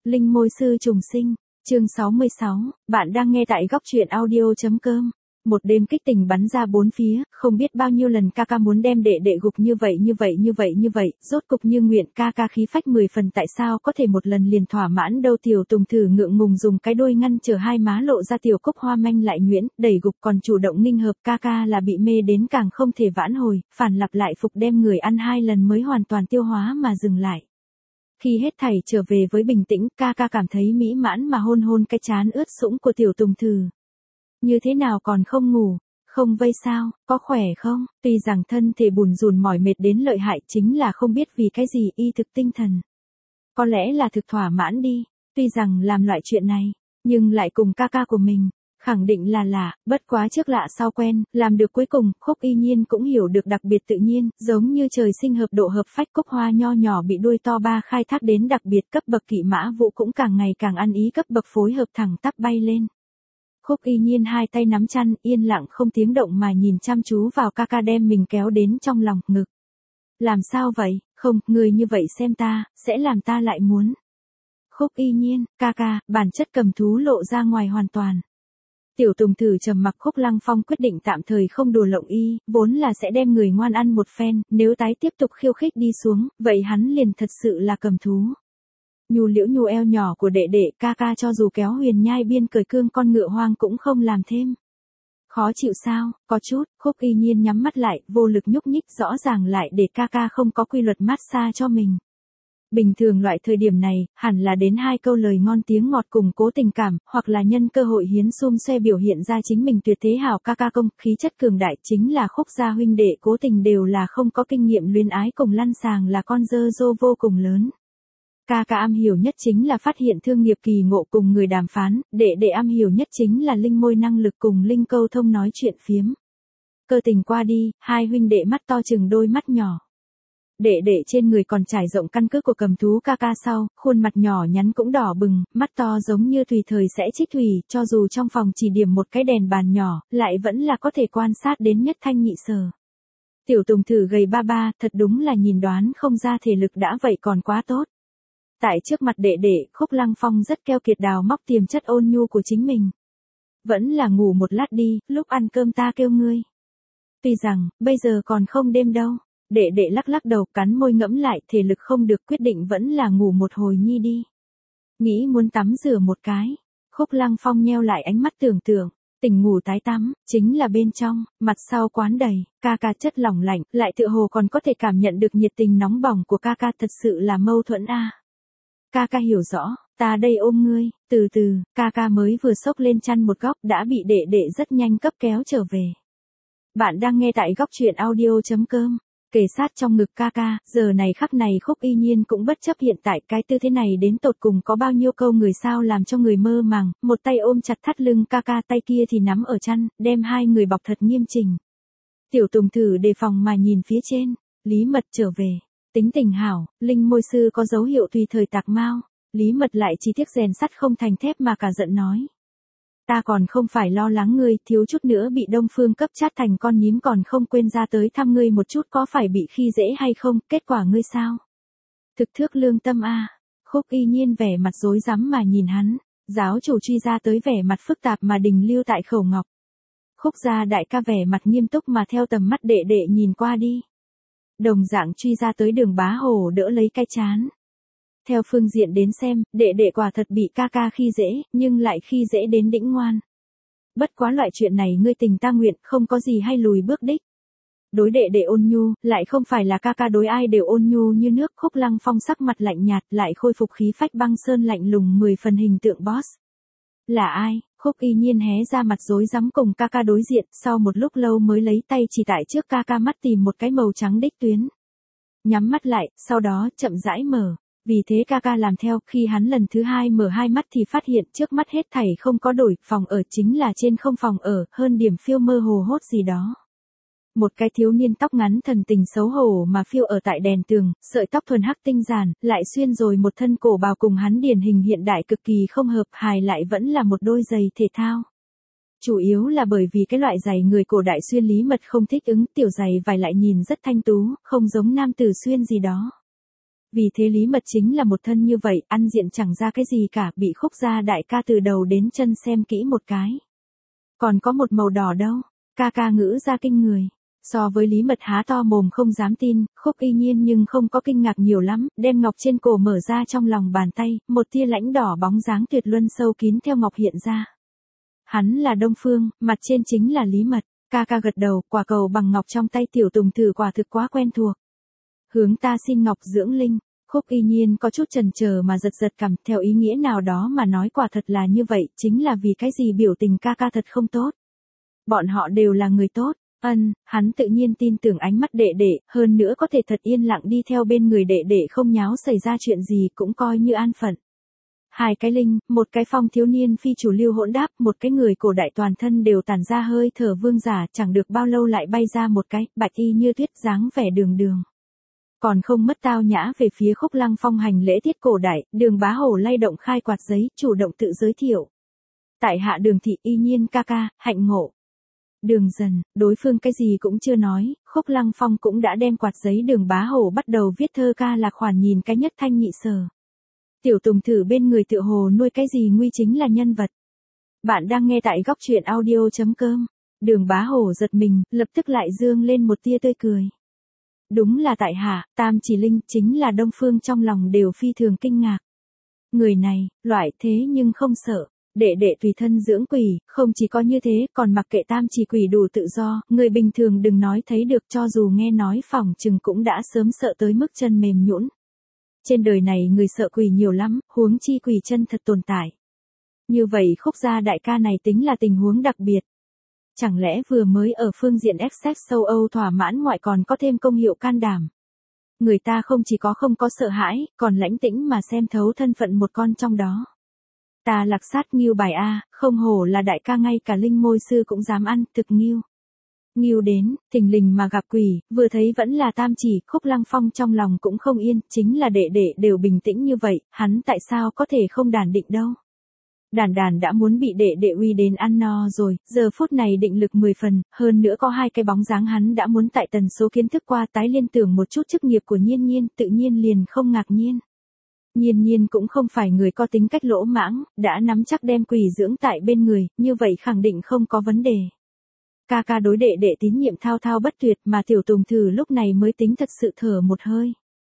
Linh môi sư trùng sinh, chương 66, bạn đang nghe tại góc truyện audio.com. Một đêm kích tình bắn ra bốn phía, không biết bao nhiêu lần ca ca muốn đem đệ đệ gục như vậy, rốt cục như nguyện ca ca khí phách 10 phần tại sao có thể một lần liền thỏa mãn đâu. Tiểu Tùng thử ngượng ngùng dùng cái đôi ngăn chờ hai má lộ ra tiểu cúc hoa manh lại nhuyễn, đẩy gục còn chủ động nghinh hợp ca ca là bị mê đến càng không thể vãn hồi, phản lặp lại phục đem người ăn hai lần mới hoàn toàn tiêu hóa mà dừng lại. Khi hết thảy trở về với bình tĩnh, ca ca cảm thấy mỹ mãn mà hôn hôn cái trán ướt sũng của tiểu Tùng thử. Như thế nào còn không ngủ, không vây sao, có khỏe không? Tuy rằng thân thể bùn rùn mỏi mệt đến lợi hại chính là không biết vì cái gì y thực tinh thần. Có lẽ là thực thỏa mãn đi, tuy rằng làm loại chuyện này, nhưng lại cùng ca ca của mình. Khẳng định là lạ, bất quá trước lạ sau quen, làm được cuối cùng, Khúc Y Nhiên cũng hiểu được đặc biệt tự nhiên, giống như trời sinh hợp độ hợp phách cúc hoa nho nhỏ bị đuôi to ba khai thác đến đặc biệt cấp bậc kỵ mã vũ cũng càng ngày càng ăn ý cấp bậc phối hợp thẳng tắp bay lên. Khúc Y Nhiên hai tay nắm chăn, yên lặng không tiếng động mà nhìn chăm chú vào ca ca đem mình kéo đến trong lòng ngực. Làm sao vậy, không, người như vậy xem ta, sẽ làm ta lại muốn. Khúc Y Nhiên, ca ca, bản chất cầm thú lộ ra ngoài hoàn toàn. Tiểu Tùng thử trầm mặc. Khúc Lăng Phong quyết định tạm thời không đùa lộng y, vốn là sẽ đem người ngoan ăn một phen, nếu tái tiếp tục khiêu khích đi xuống, vậy hắn liền thật sự là cầm thú. Nhu liễu nhu eo nhỏ của đệ đệ, ca ca cho dù kéo Huyền Nhai biên cởi cương con ngựa hoang cũng không làm thêm. Khó chịu sao, có chút. Khúc Y Nhiên nhắm mắt lại, vô lực nhúc nhích, rõ ràng lại để ca ca không có quy luật massage cho mình. Bình thường loại thời điểm này, hẳn là đến hai câu lời ngon tiếng ngọt cùng cố tình cảm, hoặc là nhân cơ hội hiến xum xoe biểu hiện ra chính mình tuyệt thế hảo ca ca công, khí chất cường đại chính là Khúc gia huynh đệ cố tình đều là không có kinh nghiệm luyến ái cùng lăn sàng là con dơ dô vô cùng lớn. Ca ca am hiểu nhất chính là phát hiện thương nghiệp kỳ ngộ cùng người đàm phán, đệ đệ am hiểu nhất chính là linh môi năng lực cùng linh câu thông nói chuyện phiếm. Cơ tình qua đi, hai huynh đệ mắt to chừng đôi mắt nhỏ. Đệ đệ trên người còn trải rộng căn cứ của cầm thú ca ca sau, khuôn mặt nhỏ nhắn cũng đỏ bừng, mắt to giống như tùy thời sẽ trích thủy, cho dù trong phòng chỉ điểm một cái đèn bàn nhỏ, lại vẫn là có thể quan sát đến nhất thanh nhị sở. Tiểu Tùng thử gầy ba ba, thật đúng là nhìn đoán không ra thể lực đã vậy còn quá tốt. Tại trước mặt đệ đệ, Khúc Lăng Phong rất keo kiệt đào móc tiềm chất ôn nhu của chính mình. Vẫn là ngủ một lát đi, lúc ăn cơm ta kêu ngươi. Tuy rằng, bây giờ còn không đêm đâu. Đệ đệ lắc lắc đầu, cắn môi ngẫm lại, thể lực không được, quyết định vẫn là ngủ một hồi nhi đi. Nghĩ muốn tắm rửa một cái. Khúc Lăng Phong nheo lại ánh mắt tưởng tượng, tỉnh ngủ tái tắm, chính là bên trong, mặt sau quán đầy, ca ca chất lỏng lạnh, lại tựa hồ còn có thể cảm nhận được nhiệt tình nóng bỏng của ca ca, thật sự là mâu thuẫn a. Ca ca hiểu rõ, ta đây ôm ngươi, từ từ, ca ca mới vừa xốc lên chăn một góc đã bị đệ đệ rất nhanh cấp kéo trở về. Bạn đang nghe tại góc truyện audio.com. Kề sát trong ngực ca ca, giờ này khắc này Khúc Y Nhiên cũng bất chấp hiện tại cái tư thế này đến tột cùng có bao nhiêu câu người sao làm cho người mơ màng, một tay ôm chặt thắt lưng ca ca, tay kia thì nắm ở chăn, đem hai người bọc thật nghiêm chỉnh. Tiểu Tùng thử đề phòng mà nhìn phía trên, Lý Mật trở về, tính tình hảo, linh môi sư có dấu hiệu tùy thời tạc mau, Lý Mật lại chỉ tiếc rèn sắt không thành thép mà cả giận nói. Ta còn không phải lo lắng ngươi, thiếu chút nữa bị Đông Phương cấp chát thành con nhím còn không quên ra tới thăm ngươi một chút có phải bị khi dễ hay không, kết quả ngươi sao? Thực thước lương tâm a. Khúc Y Nhiên vẻ mặt rối rắm mà nhìn hắn, giáo chủ truy ra tới vẻ mặt phức tạp mà đình lưu tại khẩu ngọc. Khúc gia đại ca vẻ mặt nghiêm túc mà theo tầm mắt đệ đệ nhìn qua đi. Đồng dạng truy ra tới Đường Bá Hổ đỡ lấy cái chán. Theo phương diện đến xem, đệ đệ quả thật bị ca ca khi dễ, nhưng lại khi dễ đến đĩnh ngoan. Bất quá loại chuyện này ngươi tình ta nguyện, không có gì hay lùi bước đích. Đối đệ đệ ôn nhu, lại không phải là ca ca đối ai đều ôn nhu như nước. Khúc Lăng Phong sắc mặt lạnh nhạt lại khôi phục khí phách băng sơn lạnh lùng 10 phần hình tượng boss. Là ai? Khúc Y Nhiên hé ra mặt rối rắm cùng ca ca đối diện, sau một lúc lâu mới lấy tay chỉ tại trước ca ca mắt tìm một cái màu trắng đích tuyến. Nhắm mắt lại, sau đó chậm rãi mở. Vì thế ca ca làm theo, khi hắn lần thứ hai mở hai mắt thì phát hiện trước mắt hết thảy không có đổi, phòng ở chính là trên không phòng ở, hơn điểm phiêu mơ hồ hốt gì đó. Một cái thiếu niên tóc ngắn thần tình xấu hổ mà phiêu ở tại đèn tường, sợi tóc thuần hắc tinh giản, lại xuyên rồi một thân cổ bào cùng hắn điển hình hiện đại cực kỳ không hợp, hài lại vẫn là một đôi giày thể thao. Chủ yếu là bởi vì cái loại giày người cổ đại xuyên Lý Mật không thích ứng, tiểu giày vải lại nhìn rất thanh tú, không giống nam tử xuyên gì đó. Vì thế Lý Mật chính là một thân như vậy, ăn diện chẳng ra cái gì cả, bị Khúc gia đại ca từ đầu đến chân xem kỹ một cái. Còn có một màu đỏ đâu, ca ca ngữ ra kinh người. So với Lý Mật há to mồm không dám tin, Khúc Y Nhiên nhưng không có kinh ngạc nhiều lắm, đem ngọc trên cổ mở ra trong lòng bàn tay, một tia lãnh đỏ bóng dáng tuyệt luân sâu kín theo ngọc hiện ra. Hắn là Đông Phương, mặt trên chính là Lý Mật, ca ca gật đầu, quả cầu bằng ngọc trong tay tiểu tùng thử quả thực quá quen thuộc. Hướng ta xin ngọc dưỡng linh, Khúc Y Nhiên có chút chần chờ mà giật giật cằm, theo ý nghĩa nào đó mà nói quả thật là như vậy, chính là vì cái gì biểu tình ca ca thật không tốt. Bọn họ đều là người tốt. Hắn tự nhiên tin tưởng ánh mắt đệ đệ, hơn nữa có thể thật yên lặng đi theo bên người đệ đệ không nháo xảy ra chuyện gì cũng coi như an phận. Hai cái linh, một cái phong thiếu niên phi chủ lưu hỗn đáp, một cái người cổ đại toàn thân đều tản ra hơi thở vương giả, chẳng được bao lâu lại bay ra một cái, bạch y như tuyết dáng vẻ đường đường. Còn không mất tao nhã về phía Khúc Lăng Phong hành lễ tiết cổ đại, Đường Bá Hổ lay động khai quạt giấy, chủ động tự giới thiệu. Tại hạ Đường thị Y Nhiên ca ca, hạnh ngộ. Đường Dần, đối phương cái gì cũng chưa nói, Khúc Lăng Phong cũng đã đem quạt giấy Đường Bá Hổ bắt đầu viết thơ ca lạc khoản nhìn cái nhất thanh nhị sở. Tiểu Tùng thử bên người tựa hồ nuôi cái gì nguy chính là nhân vật. Bạn đang nghe tại góc truyện audio.com. Đường Bá Hổ giật mình, lập tức lại dương lên một tia tươi cười. Đúng là tại hạ, Tam Chỉ Linh, chính là Đông Phương trong lòng đều phi thường kinh ngạc. Người này, loại thế nhưng không sợ. Đệ đệ tùy thân dưỡng quỷ, không chỉ có như thế, còn mặc kệ Tam Chỉ quỷ đủ tự do, người bình thường đừng nói thấy được, cho dù nghe nói phỏng chừng cũng đã sớm sợ tới mức chân mềm nhũn. Trên đời này người sợ quỷ nhiều lắm, huống chi quỷ chân thật tồn tại. Như vậy Khúc gia đại ca này tính là tình huống đặc biệt. Chẳng lẽ vừa mới ở phương diện Essex châu Âu thỏa mãn ngoại còn có thêm công hiệu can đảm. Người ta không chỉ có không có sợ hãi, còn lãnh tĩnh mà xem thấu thân phận một con trong đó. Ta lạc sát nghiêu bài a, không hổ là đại ca, ngay cả linh môi sư cũng dám ăn, thực nghiêu. Nghiêu đến, thình lình mà gặp quỷ, vừa thấy vẫn là Tam Chỉ, Khúc Lăng Phong trong lòng cũng không yên, chính là đệ đệ đều bình tĩnh như vậy, hắn tại sao có thể không đàn định đâu. Đàn đã muốn bị đệ đệ uy đến ăn no rồi, giờ phút này định lực 10 phần, hơn nữa có hai cái bóng dáng hắn đã muốn tại tần số kiến thức qua tái liên tưởng một chút chức nghiệp của Nhiên Nhiên, tự nhiên liền không ngạc nhiên. Nhiên Nhiên cũng không phải người có tính cách lỗ mãng, đã nắm chắc đem quỷ dưỡng tại bên người, như vậy khẳng định không có vấn đề. Ca ca đối đệ đệ tín nhiệm thao thao bất tuyệt, mà tiểu Tùng thử lúc này mới tính thật sự thở một hơi.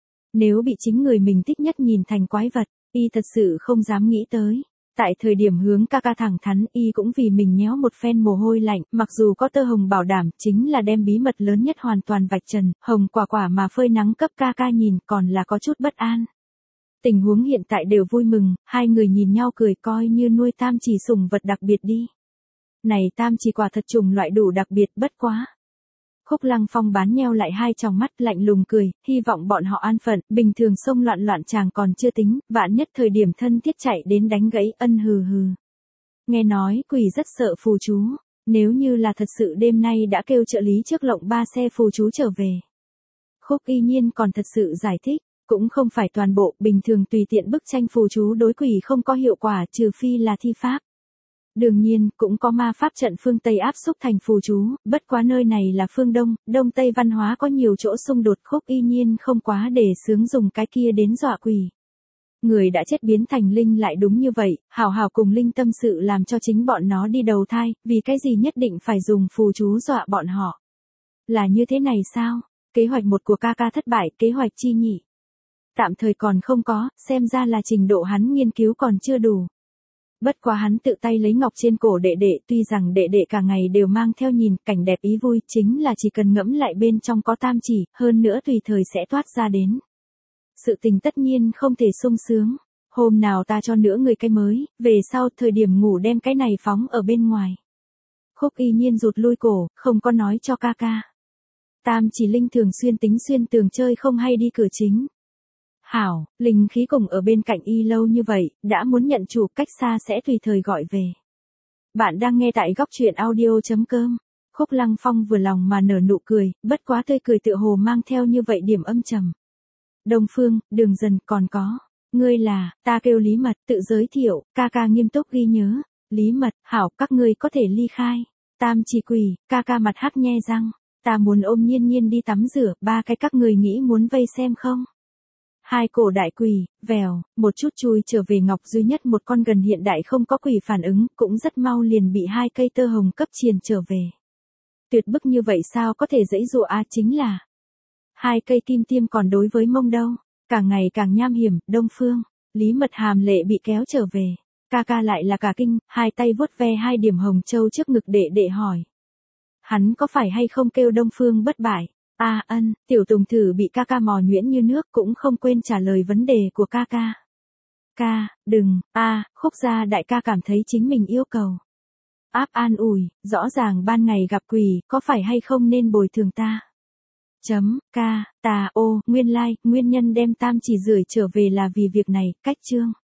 Nếu bị chính người mình thích nhất nhìn thành quái vật, y thật sự không dám nghĩ tới. Tại thời điểm hướng ca ca thẳng thắn, y cũng vì mình nhéo một phen mồ hôi lạnh, mặc dù có tơ hồng bảo đảm, chính là đem bí mật lớn nhất hoàn toàn vạch trần, hồng quả quả mà phơi nắng cấp ca ca nhìn, còn là có chút bất an. Tình huống hiện tại đều vui mừng, hai người nhìn nhau cười, coi như nuôi Tam Chỉ sủng vật đặc biệt đi. Này Tam Chỉ quả thật chủng loại đủ đặc biệt, bất quá. Khúc Lăng Phong bán nheo lại hai tròng mắt, lạnh lùng cười, hy vọng bọn họ an phận, bình thường xông loạn loạn chàng còn chưa tính, vạn nhất thời điểm thân thiết chạy đến đánh gãy, hừ hừ. Nghe nói quỷ rất sợ phù chú, nếu như là thật sự đêm nay đã kêu trợ lý trước lộng 3 xe phù chú trở về. Khúc Y Nhiên còn thật sự giải thích, cũng không phải toàn bộ, bình thường tùy tiện bức tranh phù chú đối quỷ không có hiệu quả, trừ phi là thi pháp. Đương nhiên, cũng có ma pháp trận phương Tây áp xúc thành phù chú, bất quá nơi này là phương Đông, Đông Tây văn hóa có nhiều chỗ xung đột, Khúc Y Nhiên không quá để sướng dùng cái kia đến dọa quỷ. Người đã chết biến thành linh lại đúng như vậy, hảo hảo cùng linh tâm sự làm cho chính bọn nó đi đầu thai, vì cái gì nhất định phải dùng phù chú dọa bọn họ. Là như thế này sao? Kế hoạch một của ca ca thất bại, kế hoạch chi nhỉ? Tạm thời còn không có, xem ra là trình độ hắn nghiên cứu còn chưa đủ. Bất quá hắn tự tay lấy ngọc trên cổ đệ đệ, tuy rằng đệ đệ cả ngày đều mang theo nhìn, cảnh đẹp ý vui, chính là chỉ cần ngẫm lại bên trong có Tam Chỉ, hơn nữa tùy thời sẽ toát ra đến. Sự tình tất nhiên không thể sung sướng. Hôm nào ta cho nữa người cái mới, về sau thời điểm ngủ đem cái này phóng ở bên ngoài. Khúc Y Nhiên rụt lui cổ, không có nói cho ca ca. Tam Chỉ linh thường xuyên tính xuyên tường chơi không hay đi cửa chính. Hảo, linh khí cùng ở bên cạnh y lâu như vậy, đã muốn nhận chủ, cách xa sẽ tùy thời gọi về. Bạn đang nghe tại góc truyện audio.com. Khúc Lăng Phong vừa lòng mà nở nụ cười, bất quá tươi cười tựa hồ mang theo như vậy điểm âm trầm. Đông Phương, Đường Dần, còn có. Ngươi là, ta kêu Lý Mật, tự giới thiệu, ca ca nghiêm túc ghi nhớ. Lý Mật, hảo, các ngươi có thể ly khai. Tam Chỉ quỷ, ca ca mặt hắc nhe răng. Ta muốn ôm Nhiên Nhiên đi tắm rửa, 3 cái các người nghĩ muốn vây xem không? Hai cổ đại quỷ, vèo, một chút chui trở về ngọc duy nhất một con gần hiện đại không có quỷ phản ứng, cũng rất mau liền bị hai cây tơ hồng cấp triền trở về. Tuyệt bức như vậy sao có thể dãy dụa chính là. Hai cây kim tiêm còn đối với mông đâu, càng ngày càng nham hiểm, Đông Phương, Lý Mật Hàm lệ bị kéo trở về. Ca ca lại là cả kinh, hai tay vuốt ve hai điểm hồng châu trước ngực đệ hỏi. Hắn có phải hay không kêu Đông Phương bất bại? Ân, tiểu tùng thử bị ca ca mò nhuyễn như nước cũng không quên trả lời vấn đề của ca ca. Ca, đừng, Khúc Gia đại ca cảm thấy chính mình yêu cầu. Áp an ủi, rõ ràng ban ngày gặp quỷ, có phải hay không nên bồi thường ta? Nguyên nhân đem tam chỉ rưởi trở về là vì việc này, cách chương.